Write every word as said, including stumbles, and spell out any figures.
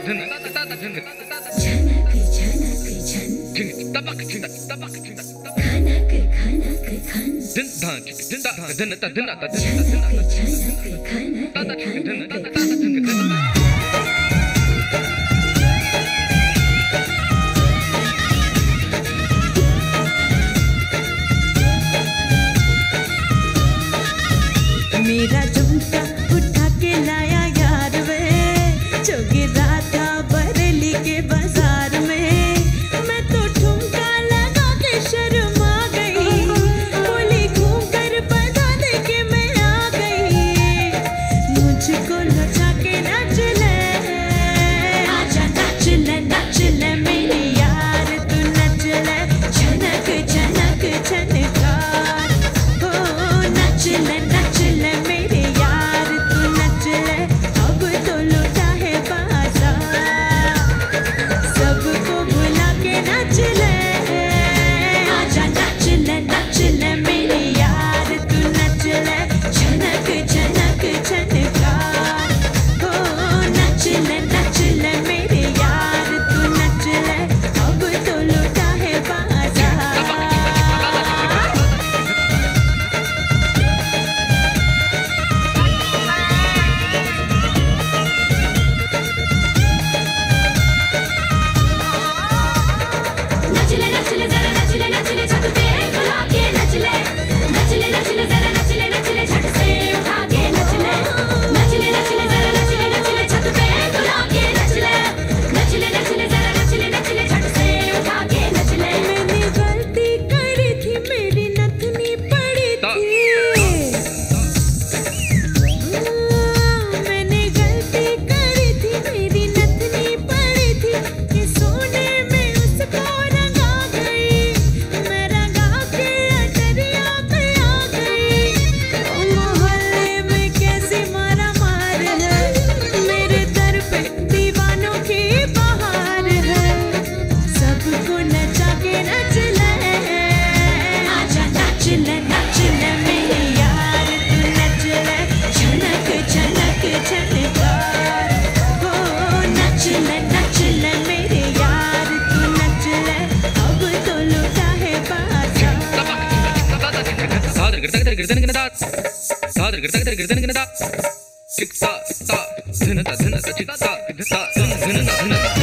मेरा झुमका उठा के लाया यार वे, जो गिरा था बरेली के बाजार में। मैं तो ठुमका लगा के शर्मा गई, बोली घूम कर बता दे के मैं आ गई। मुझको लचा के नाच ले, आजा नाच ले नाच ले मेरी यार, तू नच ले झनक झनक झनकार। हो नच ले नच ले मेरे यार, तू नच ले अब तो लौटा है बाजार। सबको बुला के नच ले, आजा नच ले नच ले मेरे यार, तू नच ले झनक झनक झनकार। हो नच ले नच ले मेरे यार, तू नच ले अब तो लौटा है बाजार। नच ले नच ले जरा नच ले नच ले छत पे बुला के नच ले, नच ले नच ले जरा नच ले नच ले छत से उठा के नच ले, नच ले नच ले जरा नच ले नच ले छत पे बुला के नच ले, नच ले नच ले जरा नच ले नच ले छत से उठा के नच ले। मैंने गलती करी थी, मेरी नथनी पड़ी थी, मैंने गलती करी थी, मेरी नथनी पड़ी थी, कि सोने में उसको रंगा गई, मैं रंगा के अटरिया पे आ गई। मोहल्ले में कैसी मारा मार है, मेरे दर पे दीवानों की बहार है। सबको नचा के नच ले, आजा नच ले नच ले मेरे यार, तू नच ले झनक झनक झनकार। हो नच ले नच ले मेरे यार, तू नच ले अब तो लौटा है बाजार। सादर गिरता गिरता गिरता गिरता सादर गिरता गिरता गिरता गिरता टिक सा सा धन ता धन ता चिता ता धन ता धन ता धन ता